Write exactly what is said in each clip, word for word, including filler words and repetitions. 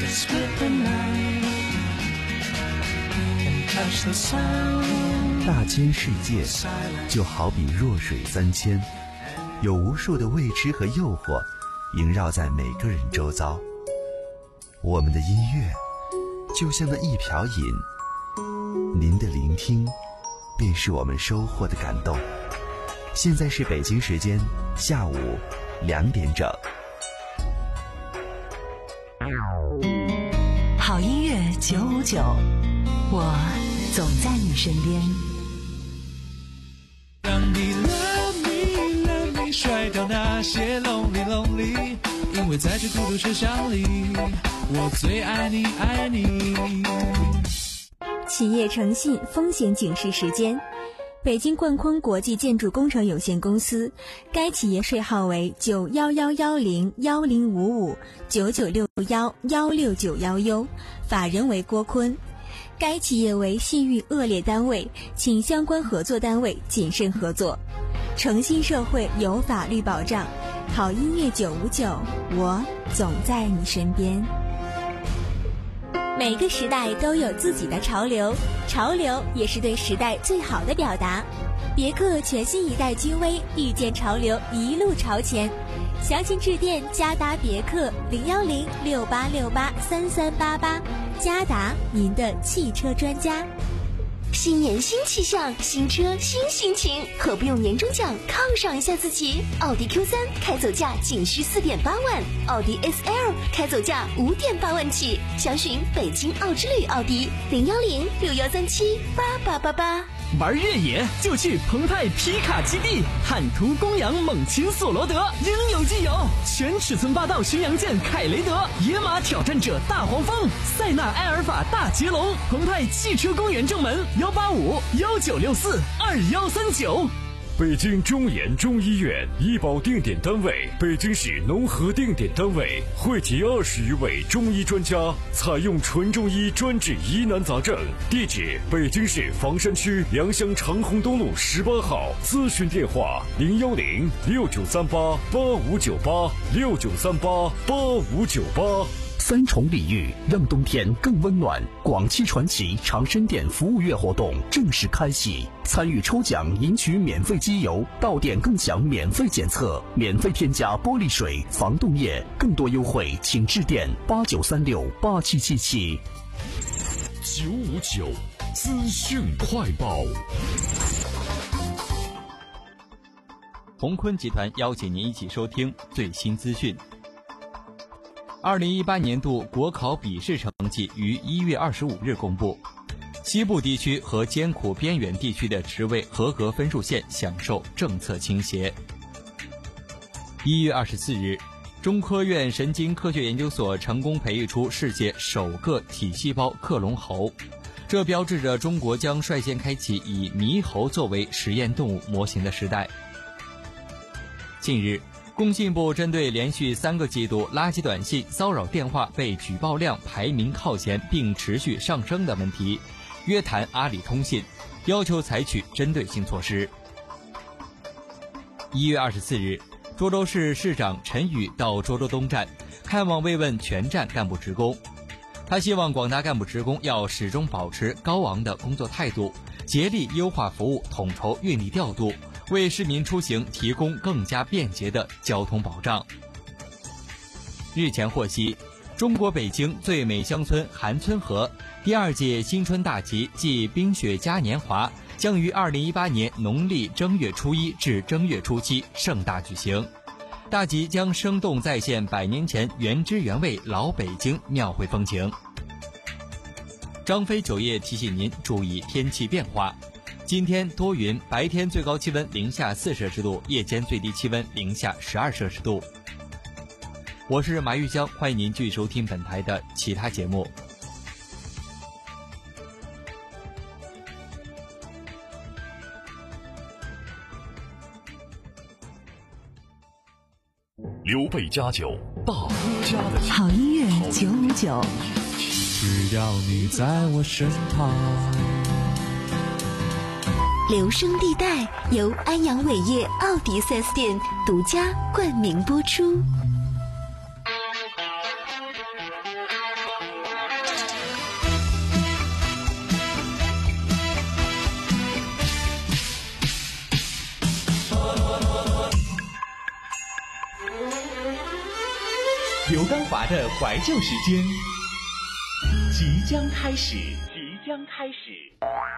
大千世界就好比弱水三千，有无数的未知和诱惑萦绕在每个人周遭。我们的音乐就像那一瓢饮，您的聆听便是我们收获的感动。现在是北京时间下午两点整。 好音乐九五九，我总在你身边。 让你 love me love me 甩掉那些 lonely lonely， 因为在这孤独车厢里，我最爱你爱你。 企业诚信风险警示时间。北京冠坤国际建筑工程有限公司，该企业税号为九幺幺幺零幺零五五九九六幺幺六九幺 U， 法人为郭坤。该企业为信誉恶劣单位，请相关合作单位谨慎合作。诚信社会有法律保障，好音乐九五九，我总在你身边。每个时代都有自己的潮流，潮流也是对时代最好的表达。别克全新一代君威，遇见潮流，一路朝前。详情致电嘉达别克零幺零六八六八三三八八，嘉达，您的汽车专家。 新年新气象，新车新心情，何不用年终奖犒赏一下自己？奥迪 Q 三 开走价仅需四点八万，奥迪 S L 开走价五点八万起。详询北京奥之旅奥迪零幺零六幺三七八八八八。 玩越野就去澎湃皮卡基地，汉途公羊猛禽索罗德应有尽有，全尺寸霸道巡洋舰凯雷德，野马挑战者大黄蜂，塞纳埃尔法大捷龙。澎湃汽车公园正门幺八五幺九六四二幺三九。 北京中研中医院医保定点单位，北京市农合定点单位，汇集二十余位中医专家，采用纯中医专治疑难杂症。地址：北京市房山区良乡长虹东路十八号。咨询电话：零幺零六九三八八五九八六九三八八五九八。 三重礼遇，让冬天更温暖。广汽传祺长生店服务月活动正式开启，参与抽奖赢取免费机油，到店更享免费检测，免费添加玻璃水、防冻液。更多优惠请致电八九三六八七七七。 九五九资讯快报。 鸿坤集团邀请您一起收听最新资讯。二零一八年度国考笔试成绩于一月二十五日公布，西部地区和艰苦边远地区的职位合格分数线享受政策倾斜。一月二十四日，中科院神经科学研究所成功培育出世界首个体细胞克隆猴，这标志着中国将率先开启以猕猴作为实验动物模型的时代。近日，工信部针对连续三个季度垃圾短信、骚扰电话被举报量排名靠前并持续上升的问题，约谈阿里通信，要求采取针对性措施。一月二十四日，涿州市市长陈宇到涿州东站看望慰问全站干部职工，他希望广大干部职工要始终保持高昂的工作态度，竭力优化服务，统筹运力调度，为市民出行提供更加便捷的交通保障。日前获悉，中国北京最美乡村韩村河第二届新春大集暨冰雪嘉年华将于二零一八年农历正月初一至正月初七盛大举行。大集将生动再现百年前原汁原味老北京庙会风情。张飞酒业提醒您注意天气变化。今天多云，白天最高气温零下四摄氏度，夜间最低气温零下十二摄氏度。我是马玉江，欢迎您继续收听本台的其他节目。 刘备家酒，大哥家的酒。 好音乐九五九， 只要你在我身旁。 留声地带由安阳伟业奥迪 四 S 店独家冠名播出。 刘刚华的怀旧时间即将开始，即将开始。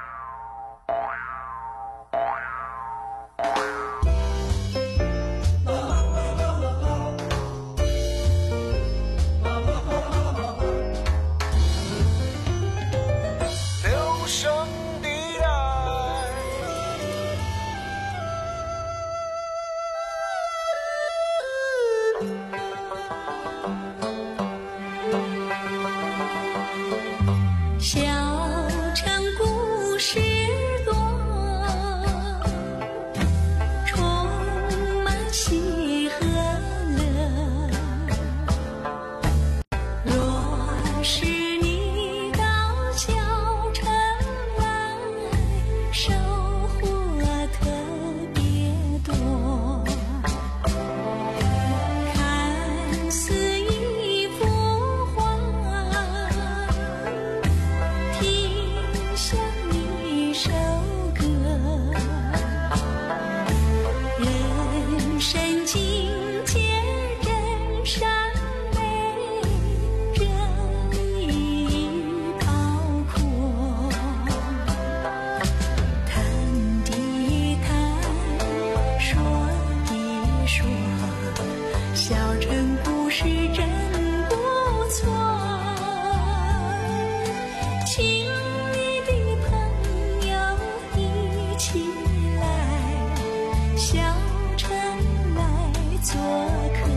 留声地带， 小城故事多，充满喜和乐。若是你到小城来，收获特别多。看似一幅画，听像一首歌，人生境界真善美，任意pau阔。谈的谈，说的说，小城故事真不错。亲密的朋友一起来，小城来做客。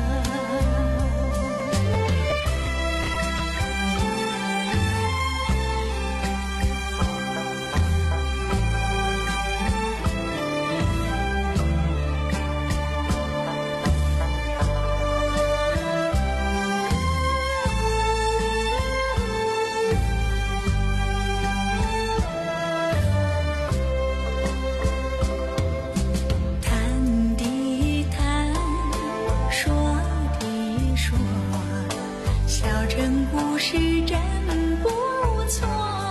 谈的谈，说的说，小城故事真不错。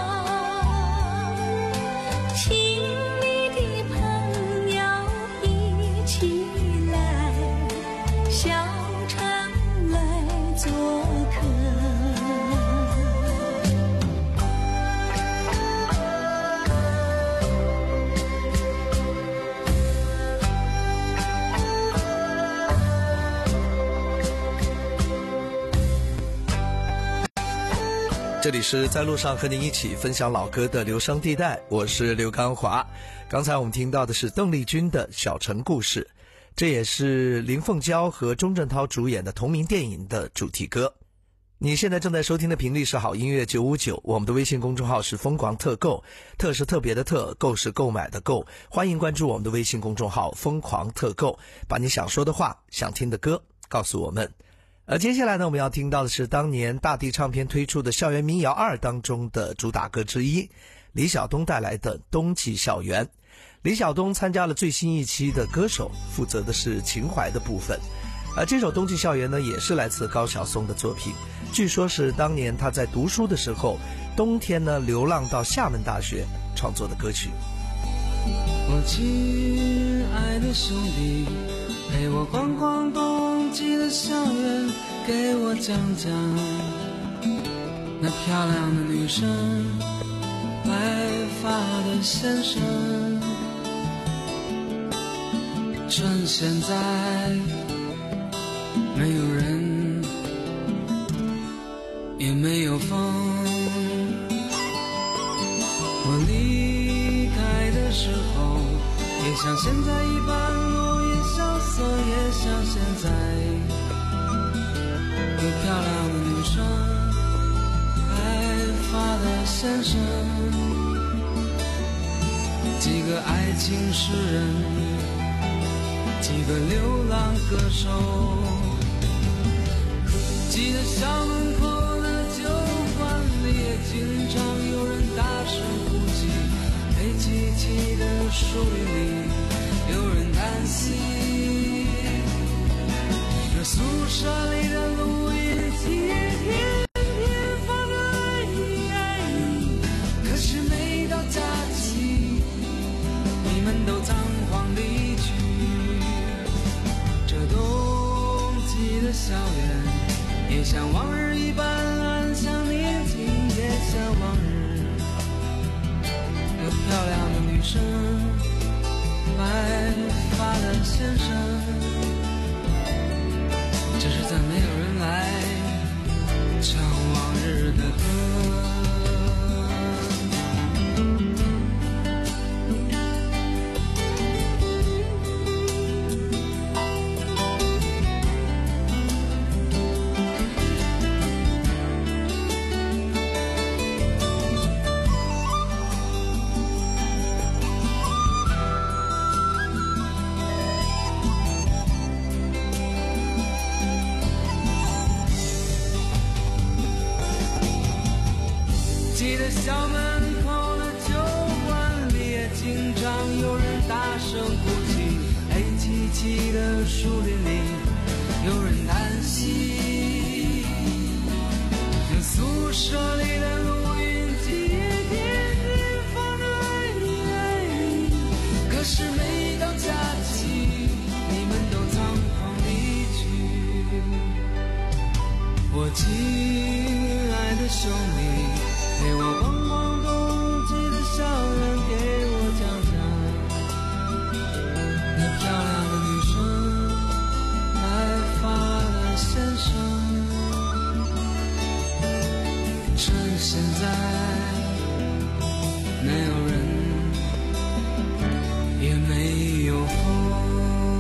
亲密的朋友一起来，小城来做客。 这里是在路上和您一起分享老歌的留声地带，我是刘刚华。刚才我们听到的是邓丽君的《小城故事》，这也是林凤娇和钟镇涛主演的同名电影的主题歌。你现在正在收听的频率是好音乐九五九，我们的微信公众号是疯狂特购，特是特别的特，购是购买的购，欢迎关注我们的微信公众号疯狂特购，把你想说的话、想听的歌告诉我们。而接下来呢，我们要听到的是当年大地唱片推出的校园民谣二当中的主打歌之一，李晓东带来的《冬季校园》。李晓东参加了最新一期的歌手，负责的是情怀的部分。而这首《冬季校园》呢，也是来自高晓松的作品，据说是当年他在读书的时候，冬天呢流浪到厦门大学创作的歌曲。 我亲爱的兄弟，陪我逛逛冬季的校园，给我讲讲那漂亮的女生，白发的先生。趁现在没有人，也没有风，我离开的时候，也像现在一般落叶萧瑟，也像现在有漂亮的女生，白发的先生，几个爱情诗人，几个流浪歌手，记得校门口的酒馆里也经常有人大声呼吸，黑漆漆的树林里有人叹息，那宿舍里的录音机天天放着爱你爱你，可是每到假期你们都仓皇离去，这冬季的校园像往日一般安详宁静，也像往日有漂亮的女生，白发的先生，只是再没有人来唱往日的歌。记得校门口的酒馆里也经常有人大声哭泣，黑漆漆的树林里有人叹息，有宿舍里的录音机也天天放着爱你，可是每到假期你们都仓皇离去。我亲爱的兄弟，陪我逛逛冬季的校园，给我讲讲那漂亮的女生，白发的先生，趁现在没有人也没有风。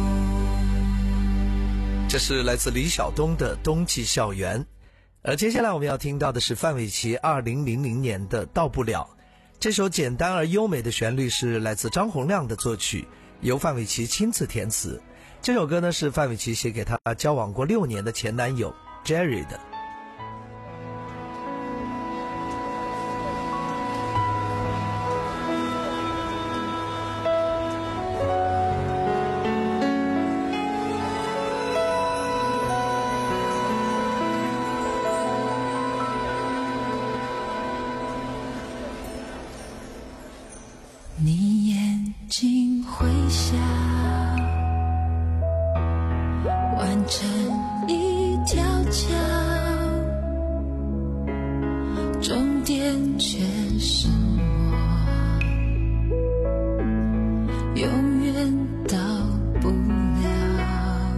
这是来自李晓东的冬季校园。而接下来我们要听到的是范玮琪二零零零年的《到不了》。这首简单而优美的旋律是来自张洪量的作曲，由范玮琪亲自填词。这首歌呢是范玮琪写给他交往过六年的前男友 Jerry 的。 你眼睛会笑，完成一条桥，终点却是我，永远到不了。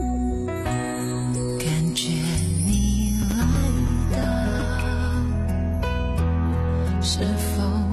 感觉你来到，是否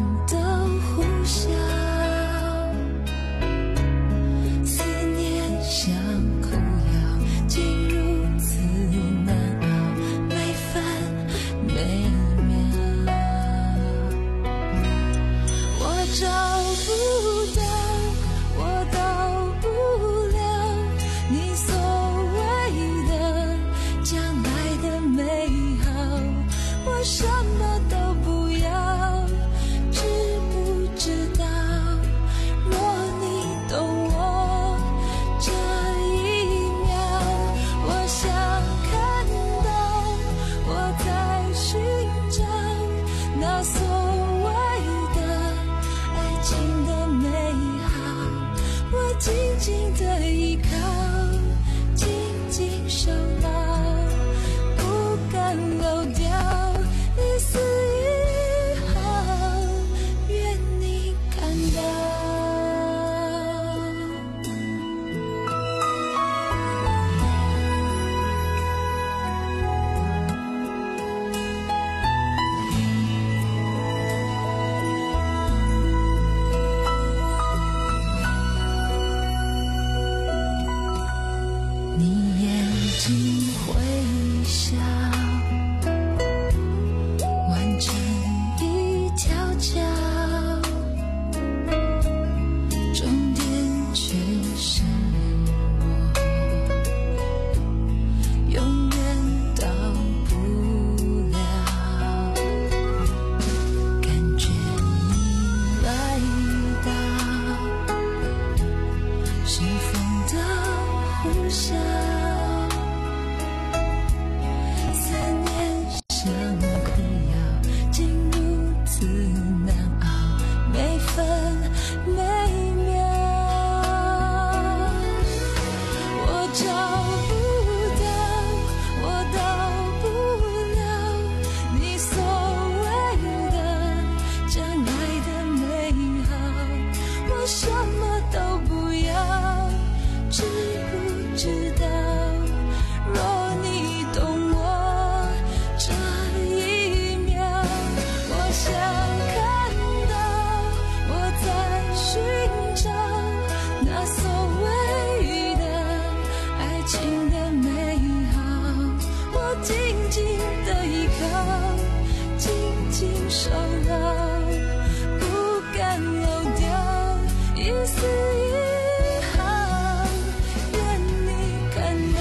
手牢，不敢漏掉。 紧的依靠，紧紧守牢，不敢漏掉一丝一毫，愿你看到。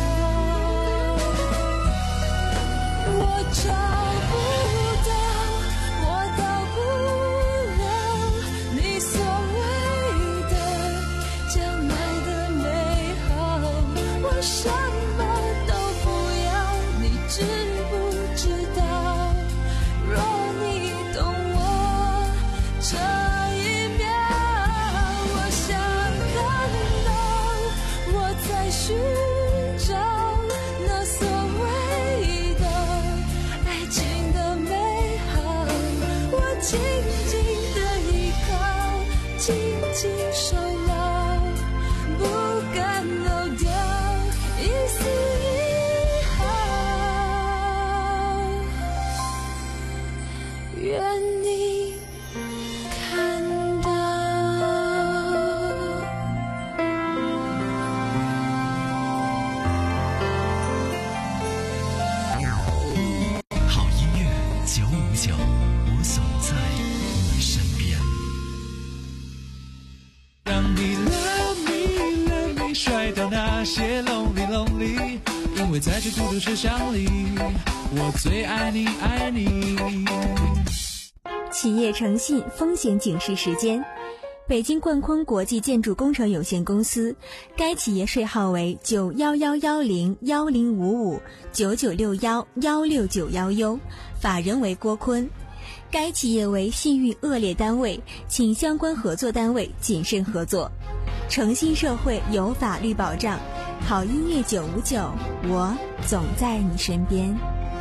我找不到，我到不了你所谓的将来的美好，我什么都不要，你知不知道？若你懂我这一秒，我想看到我在寻找那所谓的爱情的美好，我紧紧的依靠，紧紧守牢，不敢漏掉一丝一毫，愿你看到。 好音乐九五九，我总在你身边。 让你 love me love me 甩掉那些 lonely lonely， 因为在这孤独车厢里，我最爱你爱你。 企业诚信风险警示时间。北京冠坤国际建筑工程有限公司，该企业税号为九幺幺幺零幺零五五九九六幺幺六九幺 U， 法人为郭坤。该企业为信誉恶劣单位，请相关合作单位谨慎合作。诚信社会有法律保障，好音乐九五九，我总在你身边。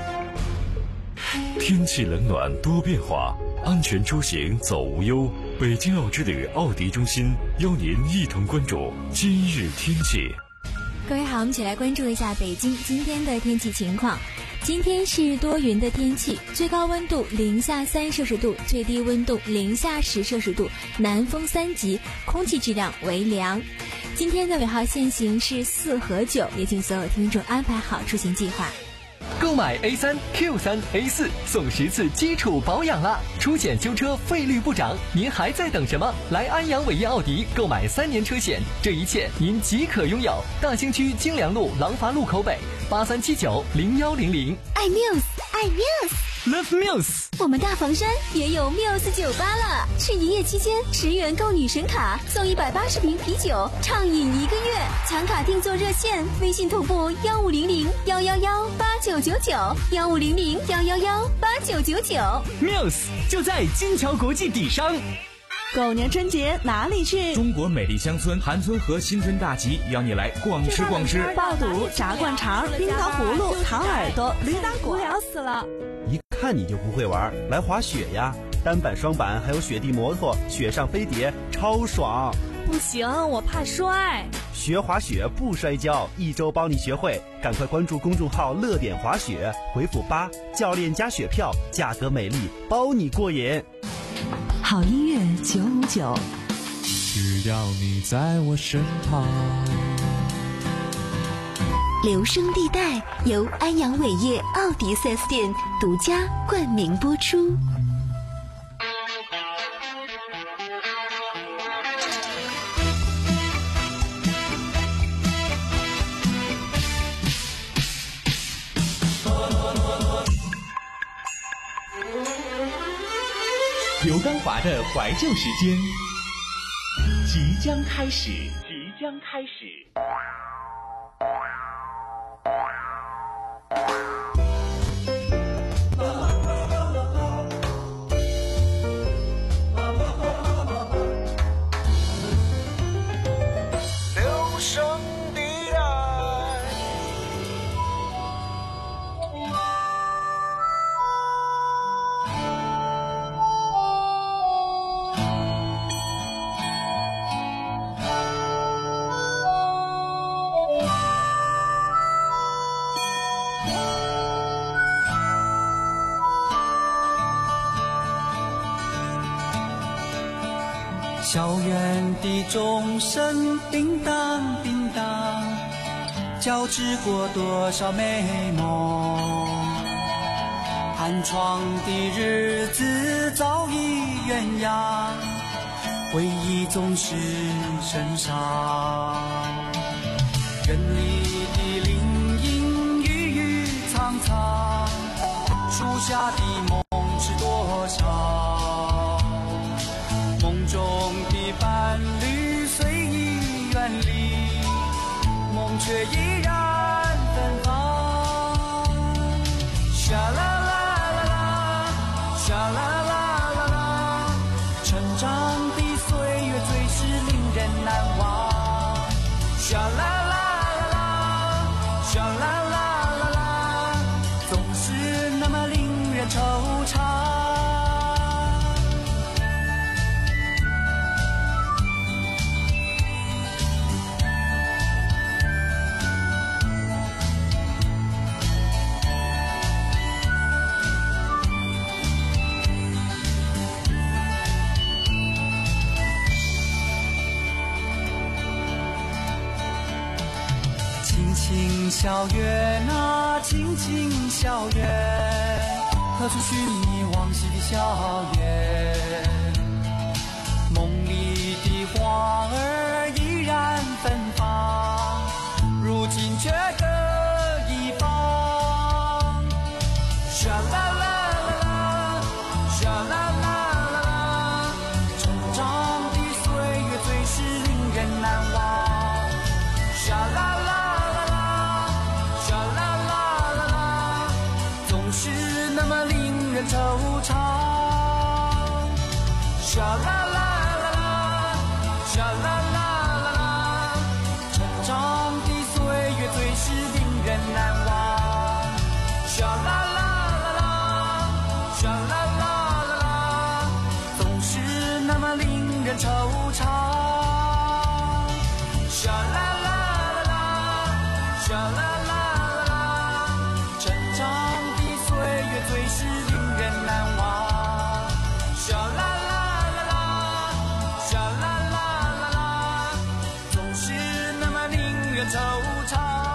天气冷暖多变化，安全出行走无忧。北京奥之旅奥迪中心邀您一同关注今日天气。 各位好，我们一起来关注一下北京今天的天气情况。今天是多云的天气，最高温度零下三摄氏度，最低温度零下十摄氏度，南风三级，空气质量为良。今天的尾号限行是四和九，也请所有听众安排好出行计划。 购买 A 三 Q 三 A 四送十次基础保养啦！出险修车费率不涨，您还在等什么？来安阳伟业奥迪购买三年车险，这一切您即可拥有。大兴区京良路廊坊路口北八三七九零幺零零。 爱 Muse， 爱 Muse，Love Muse。 我们大房山也有 Muse 酒吧了，是营业期间十元购女神卡送一百八十瓶啤酒，畅饮一个月。抢卡定做热线，微信同步幺五零零幺幺幺八九九九幺五零零幺幺幺八九九九。 Muse 就在金桥国际底商。 狗年春节哪里去？ 中国美丽乡村韩村和新村大集邀你来逛吃逛吃， 爆肚、炸灌肠、冰糖葫芦、糖耳朵、驴打鼓，无聊死了。 一看你就不会玩，来滑雪呀！单板、双板还有雪地摩托，雪上飞碟，超爽。 不行，我怕摔。 学滑雪不摔跤，一周帮你学会。赶快关注公众号乐点滑雪，回复八，教练加雪票，价格美丽，包你过瘾。 好音乐九五九， 只要你在我身旁。 留声地带由安阳伟业奥迪 四 S 店独家冠名播出。 刘刚华的怀旧时间即将开始，即将开始。 留声地带。 校园的钟声叮当叮当，交织过多少美梦。 同窗的日子早已鸳鸯，回忆总是身上。人里的林荫郁郁苍苍，树下的梦是多少？梦中的伴侣虽已远离，梦却依然芬芳。沙啦啦啦啦，沙啦啦啦啦，成长的岁月最是令人难忘。沙啦啦啦啦，沙啦啦啦啦，总是那么令人惆怅。青校园啊，青青校园，何处寻觅往昔的校园？梦里的花儿依然芬芳，如今却各一方。沙啦啦啦啦，沙啦啦啦啦，成长的岁月最是令人难忘。沙啦啦。那么令人惆怅。沙啦啦啦啦，沙啦啦啦啦，成长的岁月最是令人难忘。沙啦啦啦啦，沙啦啦啦啦，总是那么令人惆怅。沙啦啦啦啦，沙啦啦啦啦，成长最是令人难忘。沙啦啦啦啦，沙啦啦啦啦，总是那么令人惆怅。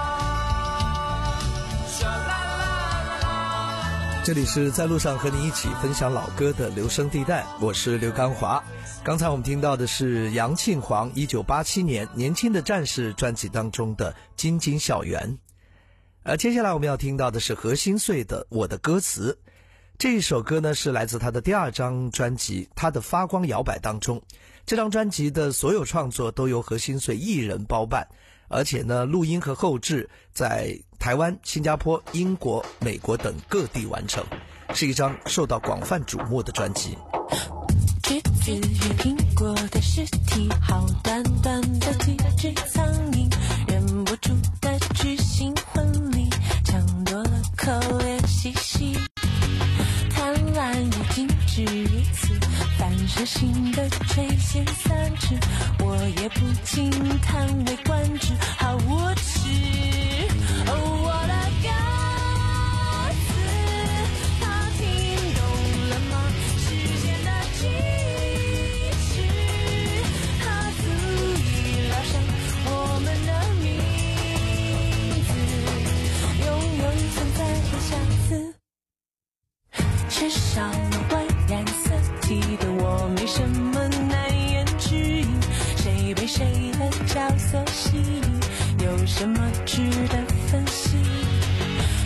沙啦啦啦啦。 这里是在路上和你一起分享老歌的留声地带，我是刘刚华。刚才我们听到的是杨庆煌一九八七年《年轻的战士》专辑当中的《京津校园》。而接下来我们要听到的是何心碎的《我的歌词》。这一首歌呢是来自他的第二张专辑《他的发光摇摆》当中。这张专辑的所有创作都由何心碎一人包办，而且呢录音和后制在台湾、新加坡、英国、美国等各地完成，是一张受到广泛瞩目的专辑。 橘子与苹果的尸体，好短短的几只苍蝇，忍不住的举行婚礼，抢夺了口也细细。贪婪也仅止于此，反射性的垂涎三尺，我也不禁叹为观止，好无耻。哦，我的歌词，他听懂了吗？时间的计时，它足以疗伤我们的名字，永远存在的瑕疵。至少那蔚然色体的我没什么难言之隐，谁被谁的角色吸引，有什么值得分析？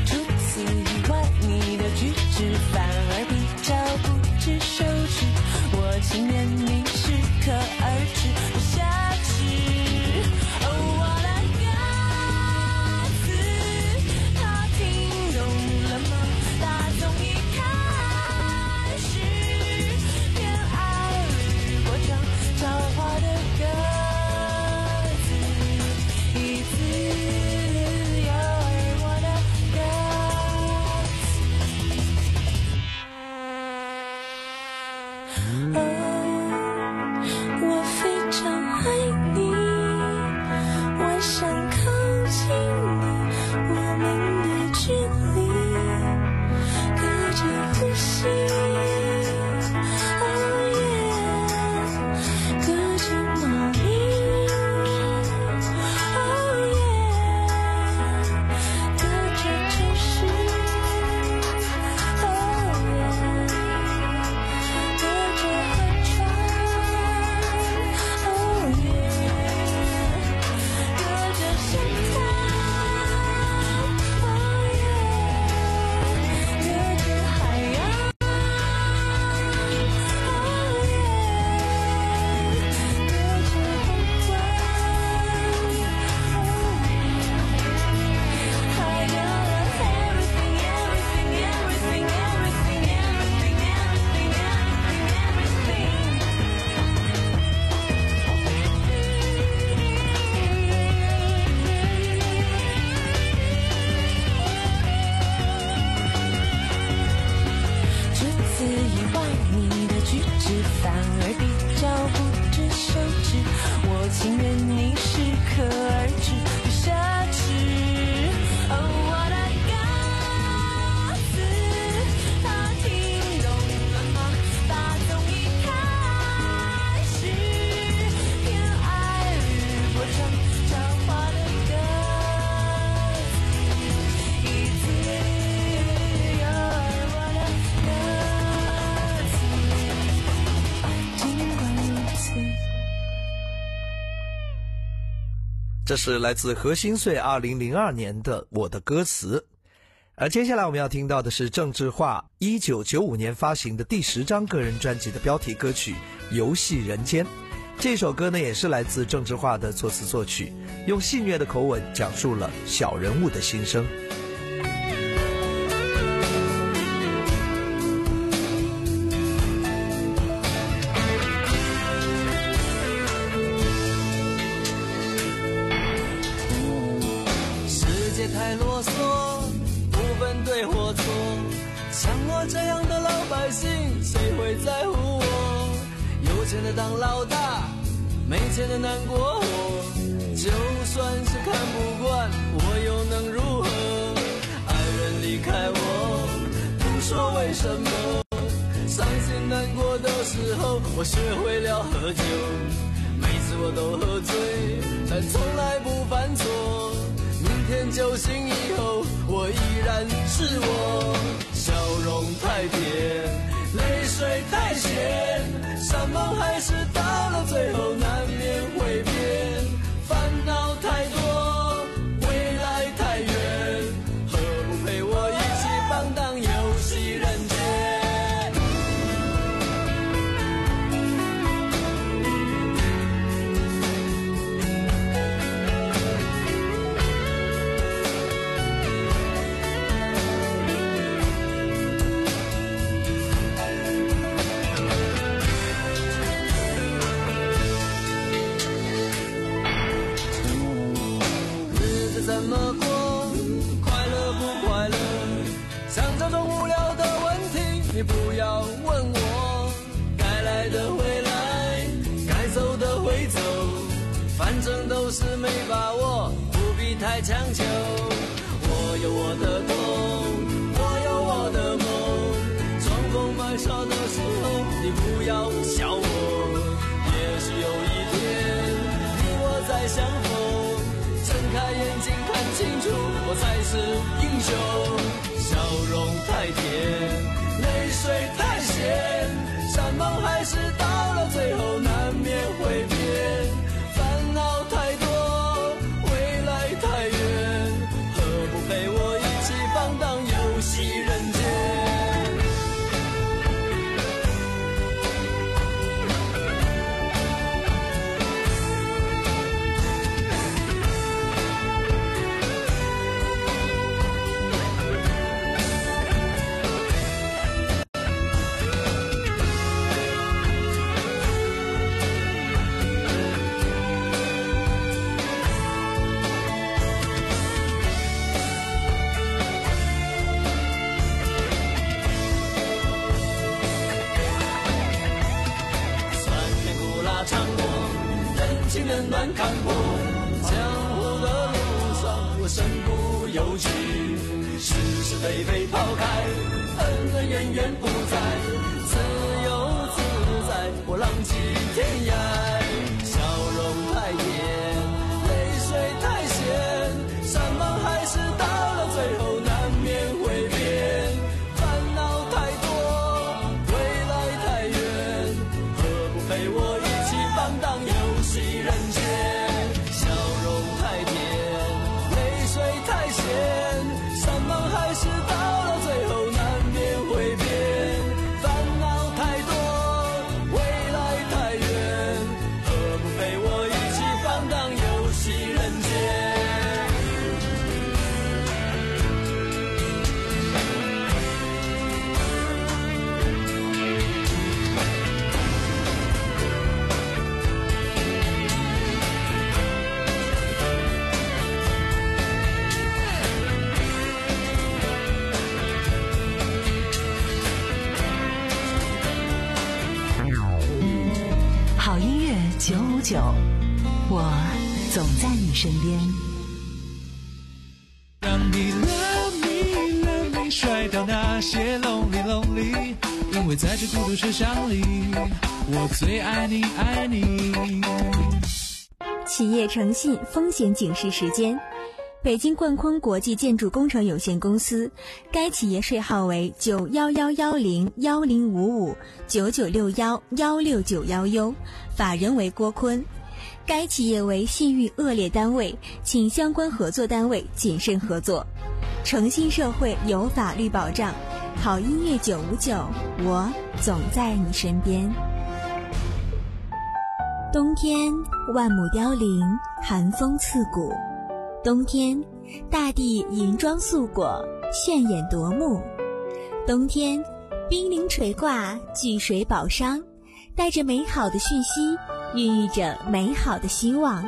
可而止，不奢侈。哦，我的歌词，他听懂了吗？把从一开始，偏爱日过长长花的歌词，一字有我的歌词，尽管如此。 这是来自何心碎二零零二年的《我的歌词》，而接下来我们要听到的是郑智化一九九五年发行的第十张个人专辑的标题歌曲《游戏人间》。这首歌呢，也是来自郑智化的作词作曲，用戏谑的口吻讲述了小人物的心声。 太啰嗦，不分对或错，像我这样的老百姓，谁会在乎我？有钱的当老大，没钱的难过活，就算是看不惯，我又能如何？爱人离开我，不说为什么，伤心难过的时候，我学会了喝酒，每次我都喝醉，但从来不犯错。明天酒醒以后，我依然是我，笑容太甜，泪水太咸，山盟海誓到了最后难免会变，烦恼太多，未来太远，何不陪我一起放荡游戏人间？怎么过？快乐不快乐？像这种无聊的问题，你不要问我。该来的会来，该走的会走，反正都是没把握，不必太强求。我有我的痛，我有我的梦，装疯卖傻的时候，你不要笑我。也许有一天，你我再相逢。睁开眼睛看清楚，我才是英雄。笑容太甜，泪水太咸，山盟海誓到了最后难免会变，烦恼太多，未来太远，何不陪我一起放荡游戏人间？冷暖看破，江湖的路上我身不由己，是是非非抛开，恩恩怨怨不在，自由自在，我浪迹天涯。笑容太甜，泪水太咸，山盟海誓到了最后难免会变，烦恼太多，未来太远，何不陪我一起放荡游戏人间？笑容太甜，泪水太咸，山盟海誓到了最后难免会变，烦恼太多，未来太远，何不陪我一起放荡游戏人间？ 好音乐九五九，我总在你身边。 让你 love me love me 甩掉那些 lonely lonely， 因为在这孤独车厢里，我最爱你爱你。 企业诚信风险警示时间。北京冠坤国际建筑工程有限公司，该企业税号为九幺幺幺零幺零五五九九六幺幺六九幺 U， 法人为郭坤。该企业为信誉恶劣单位，请相关合作单位谨慎合作。诚信社会有法律保障，好音乐九五九，我总在你身边。冬天万亩凋零，寒风刺骨。冬天大地银装素裹，炫眼夺目。冬天冰凌垂挂，聚水宝商，带着美好的讯息，孕育着美好的希望。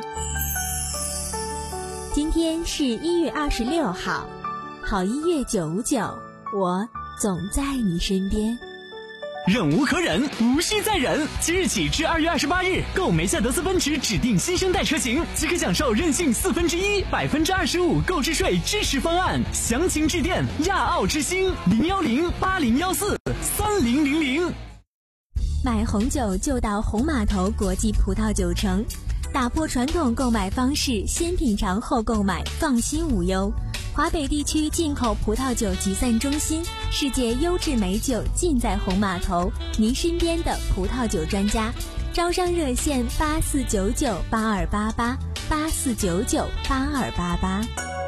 今天是一月二十六号，好音乐九五九，我总在你身边。 忍无可忍，无需再忍。即日起至二月二十八日，购梅赛德斯奔驰指定新生代车型，即可享受任性四分之一、百分之二十五购置税支持方案。详情致电亚奥之星零幺零八零幺四三零零零。 买红酒就到红码头国际葡萄酒城，打破传统购买方式，先品尝后购买，放心无忧。华北地区进口葡萄酒集散中心，世界优质美酒尽在红码头，您身边的葡萄酒专家。招商热线八四九九八二八八八四九九八二八八。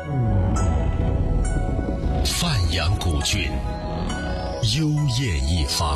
范阳古郡，幽艳一方，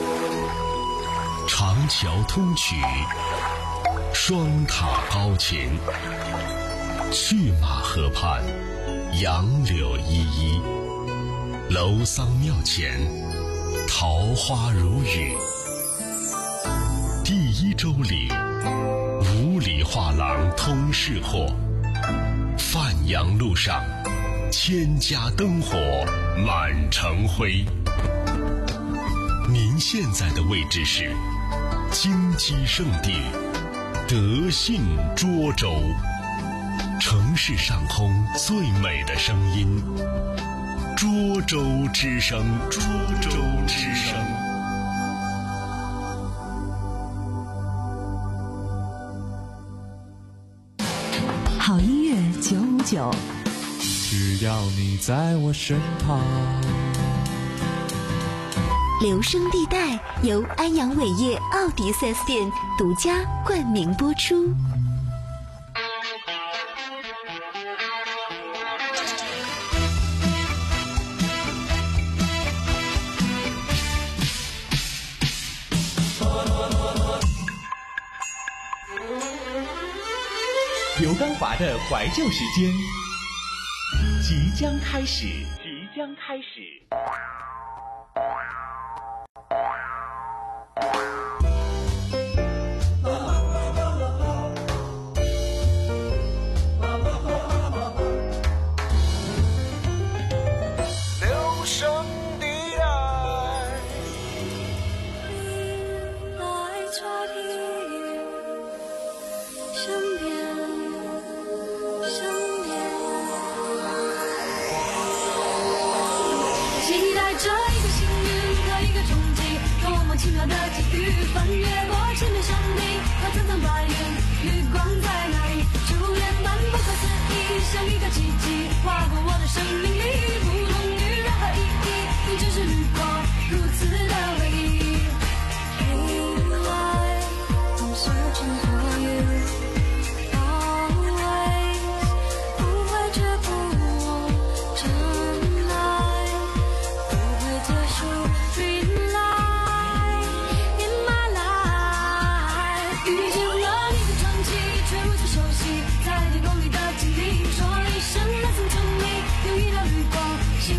长桥通衢，双塔高擎，去马河畔，杨柳依依，楼桑庙前，桃花如雨。第一周里，五里画廊通市货。范阳路上，千家灯火满城辉。您现在的位置是金鸡圣地德信涿州，城市上空最美的声音，涿州之声，涿州之声。 好音乐九五九， 只要你在我身旁。 留声地带由安阳伟业奥迪 四 S 店独家冠名播出。 刘刚华的怀旧时间即将开始，即将开始。 留声地带。 来抓地身边身边，期待着一个幸运和一个冲击，多么奇妙的际遇，翻越过千面山地和层层白云，绿光在哪里？初恋般不可思议，像一个奇迹划过我的生命里，不同于任何意义，你只是绿光，如此的唯一。Hey life, I'm searching for you, always 不会却不忘真爱，不会结束 dream life in my life。遇见了你的传奇，却如此熟悉，在天空里的经历，说一声 listen to me， 有一道绿光，幸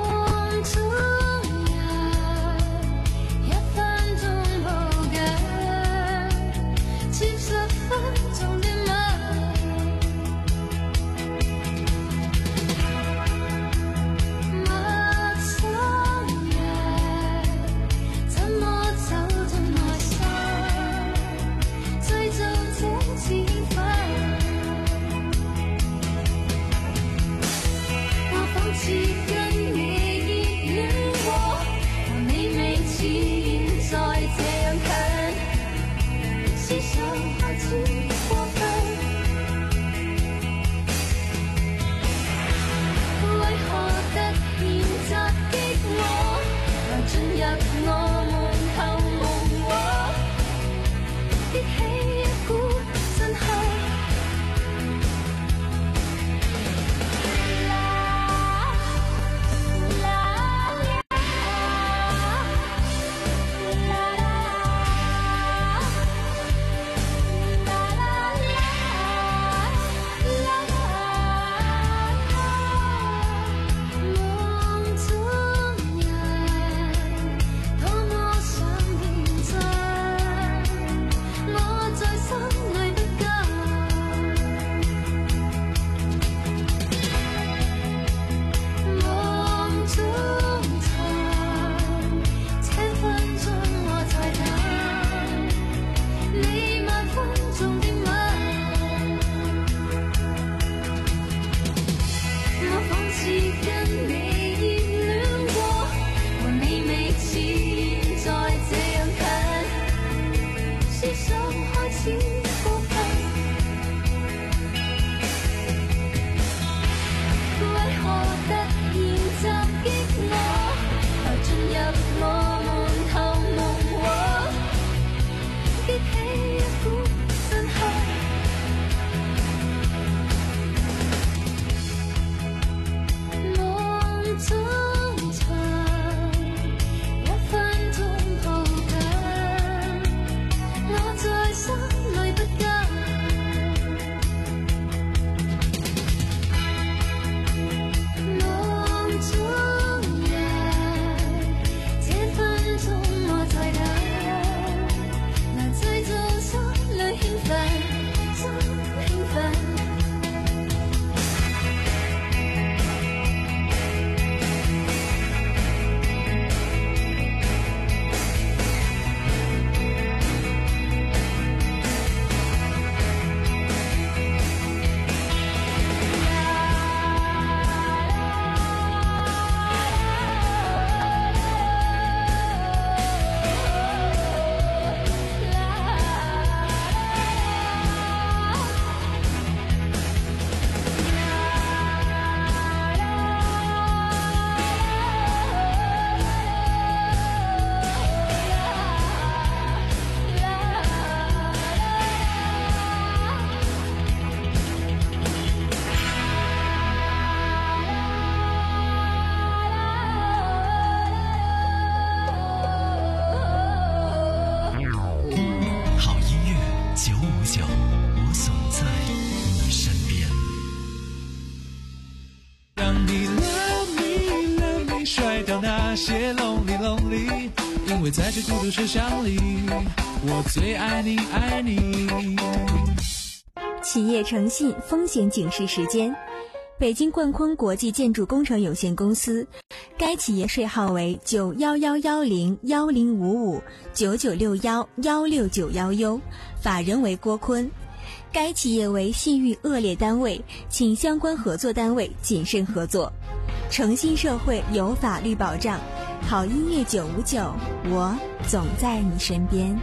me love me love me， 甩掉那些 lonely lonely， 因为在这孤独车厢里，我最爱你爱你。 企业诚信风险警示时间。北京冠坤国际建筑工程有限公司，该企业税号为九幺幺幺零幺零五五九九六幺幺六九幺 U， 法人为郭坤。该企业为信誉恶劣单位，请相关合作单位谨慎合作。诚信社会有法律保障，好音乐九五九，我总在你身边。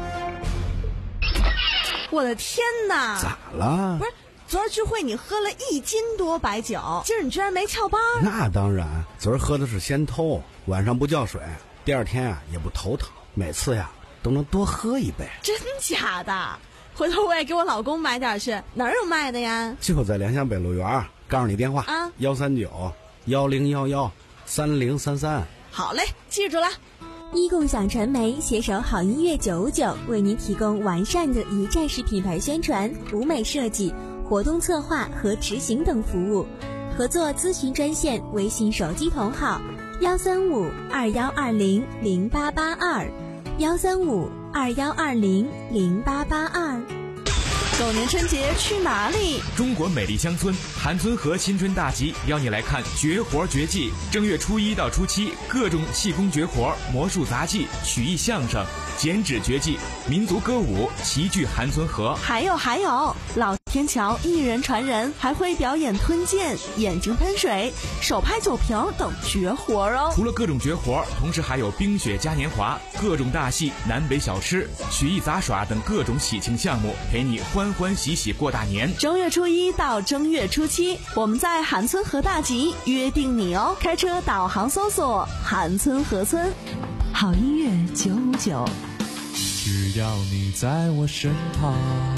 我的天哪！ 咋了？ 不是。昨儿聚会你喝了一斤多白酒，今儿你居然没翘班？ 那当然，昨儿喝的是仙偷，晚上不叫水，第二天啊也不头疼，每次呀都能多喝一杯。 真假的？回头我也给我老公买点去，哪儿有卖的呀？ 就在联想北路园，告诉你电话啊，幺三九幺零幺幺三零三三。 好嘞，记住了。 一共享传媒携手好音乐九五九，为您提供完善的一站式品牌宣传、舞美设计、活动策划和执行等服务。合作咨询专线：微信手机同号幺三五二幺二零零八八二，幺三五二幺二零零八八二。 狗年春节去哪里？ 中国美丽乡村韩村河新春大集邀你来看绝活绝技。正月初一到初七，各种气功绝活、魔术杂技、曲艺相声、剪纸绝技、民族歌舞齐聚韩村河。 还有还有，老天桥一人传人，还会表演吞剑、眼睛喷水、手拍酒瓶等绝活哦。 除了各种绝活，同时还有冰雪嘉年华、各种大戏、南北小吃、曲艺杂耍等各种喜庆项目，陪你欢欢喜喜过大年。 正月初一到正月初七，我们在韩村河大集约定你哦。开车导航搜索韩村河村。 好音乐九五九， 只要你在我身旁。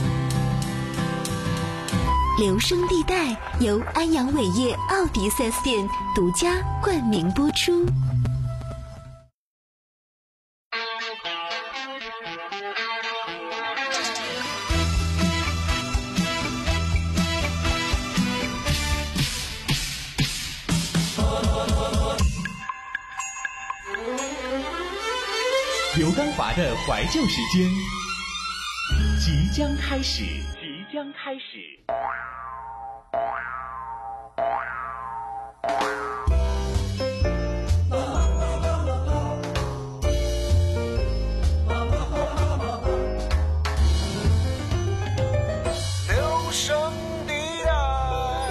留声地带由安阳伟业奥迪 四 S 店独家冠名播出。 刘刚华的怀旧时间即将开始，即将开始。 留声地带。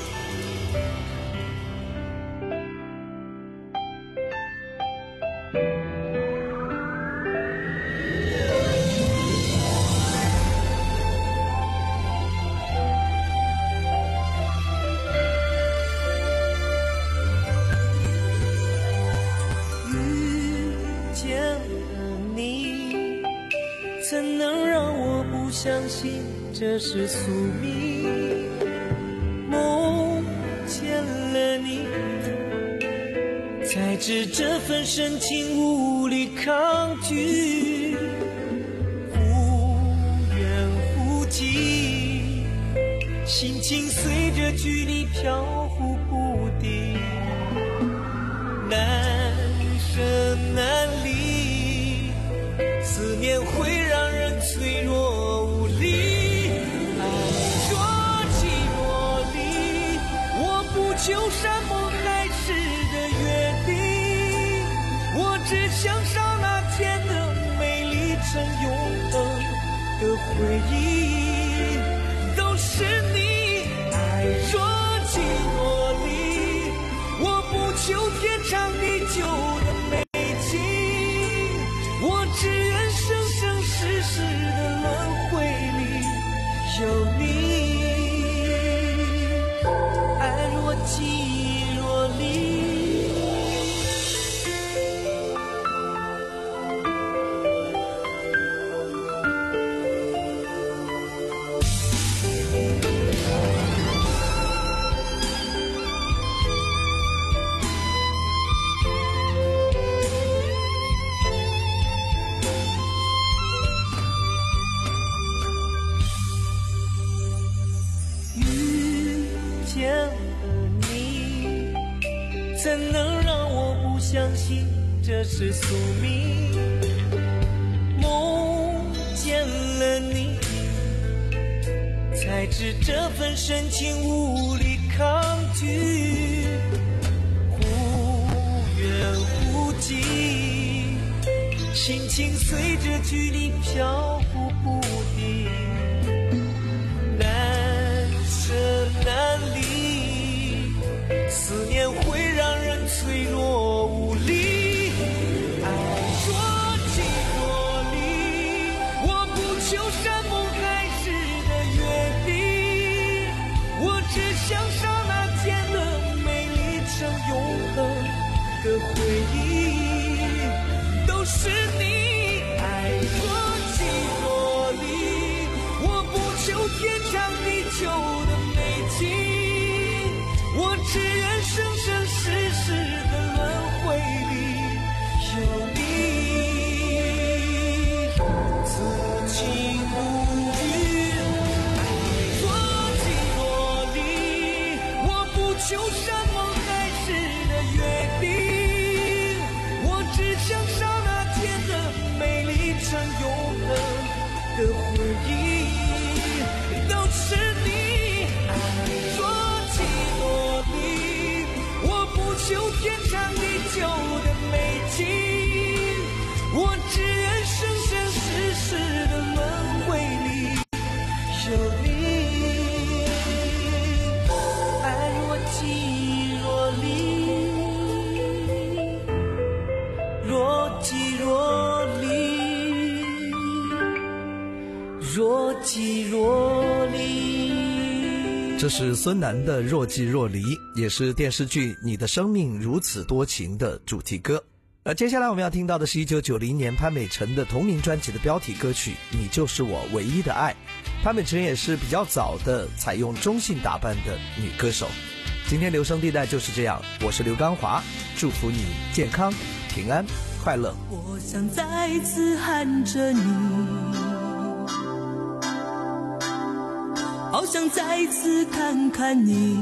相信这是宿命，梦见了你，才知这份深情无力抗拒，忽远忽近，心情随着距离飘忽不定，难舍难离，思念会让人脆弱无力。爱若即若离，我不求山盟海誓的约定，我只想上那天的美丽成永恒的回忆，都是你。爱若即若离，我不求天长地久的美景，我只愿生生世世的轮回里有你。爱若即若离。 让我不相信这是宿命。梦见了你，才知这份深情无力抗拒，忽远忽近，心情随着距离漂浮不定，难舍难离，思念会让人脆弱无力。爱若即若离，我不求山盟海誓的约定，我只想刹那间的美丽成永恒的回忆，都是你。爱若即若离，我不求天长地久的美景，我只愿生生世世的轮回里有你。此情不渝，爱若即若离，我不求山盟海誓的约定，我只想刹那间的美丽成永恒的回忆，都是你。爱若即若离，我不求天长地久的美景，我只愿生生世世的轮回里有你。爱若即若离，若即若离，若即若离。 这是孙楠的《若即若离》，也是电视剧《你的生命如此多情》的主题歌。而接下来我们要听到的是一九九零年潘美辰的同名专辑的标题歌曲《你就是我唯一的爱》。潘美辰也是比较早的采用中性打扮的女歌手。今天留声地带就是这样，我是刘刚华，祝福你健康、平安、快乐。 我想再次喊着你，好想再次看看你，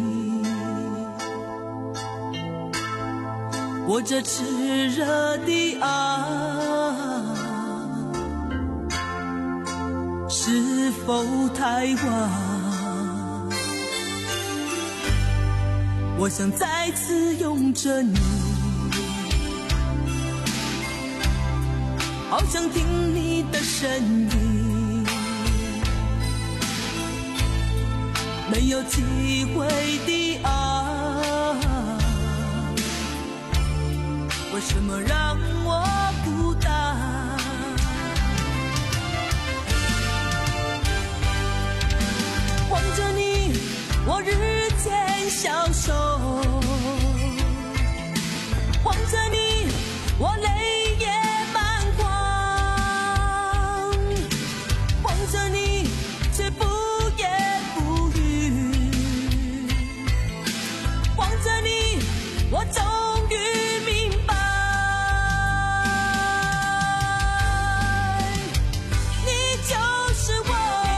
我这炽热的爱是否太晚？我想再次拥着你，好想听你的声音，没有机会的爱，为什么让我孤单？望着你，我日渐消瘦，望着你，我泪也满眶，望着你，却不言不语，望着你，我终于明白，你就是我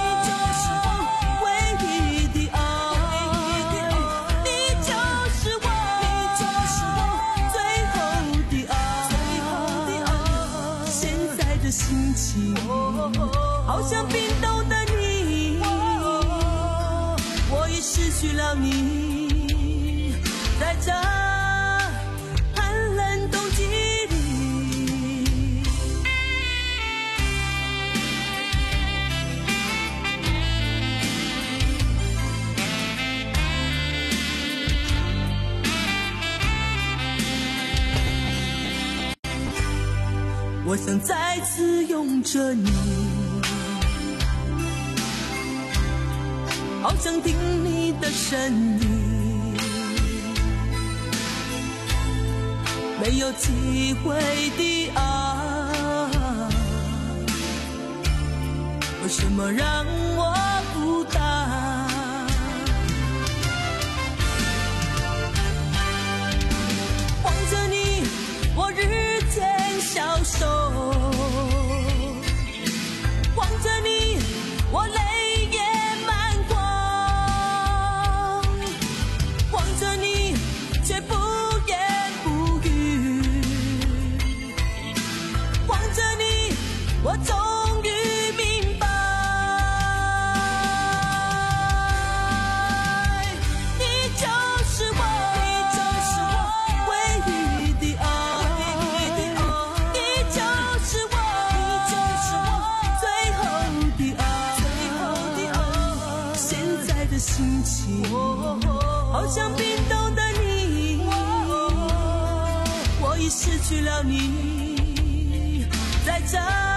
唯一的爱，你就是我最后的爱，现在的心情好像冰冻的你，我已失去了你，在这寒冷冬季里，我想再次拥着你，好想听你的声音，没有机会的爱，为什么让我孤单？望着你，我日渐消瘦，望着你，我泪也满眶，望着你，却不言不已失去了你，在这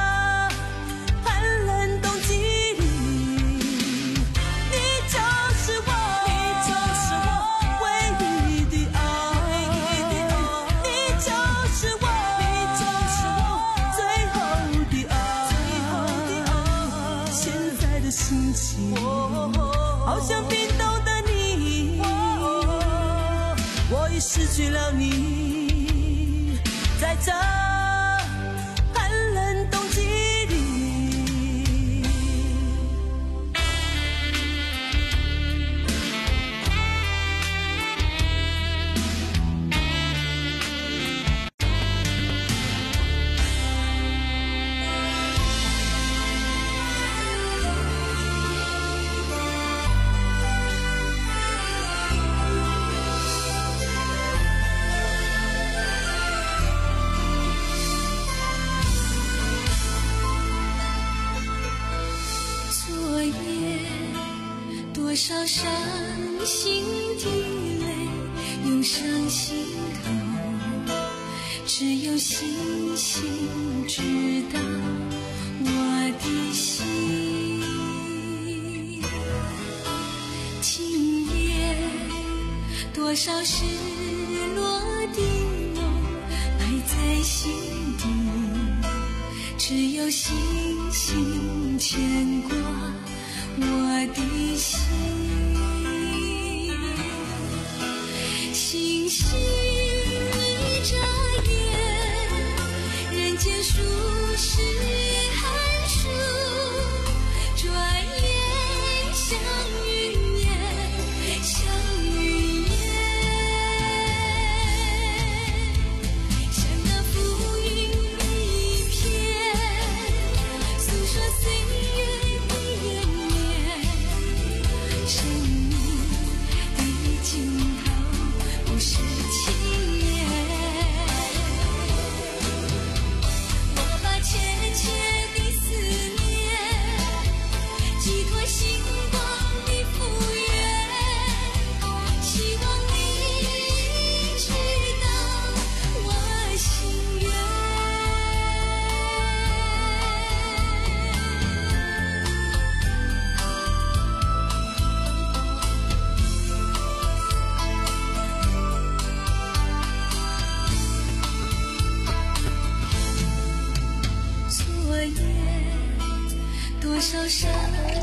寒冷冬季里，你就是我，你就是我唯一的爱，你就是我，你就是我最后的爱，现在的心情好像冰冻的你，我已失去了你，在这寒冷冬季里。 多少伤心的泪涌上心头，只有星星知道我的心。今夜多少失落的梦埋在心底，只有星星牵挂我的心，星星一眨眼，人间数十寒暑，转眼像云烟，像云烟，像那浮云一片，诉说岁月的延绵。生命的尽头不是轻言，我把切切的思念寄托星光的复原，希望你知道我心愿。昨夜多少伤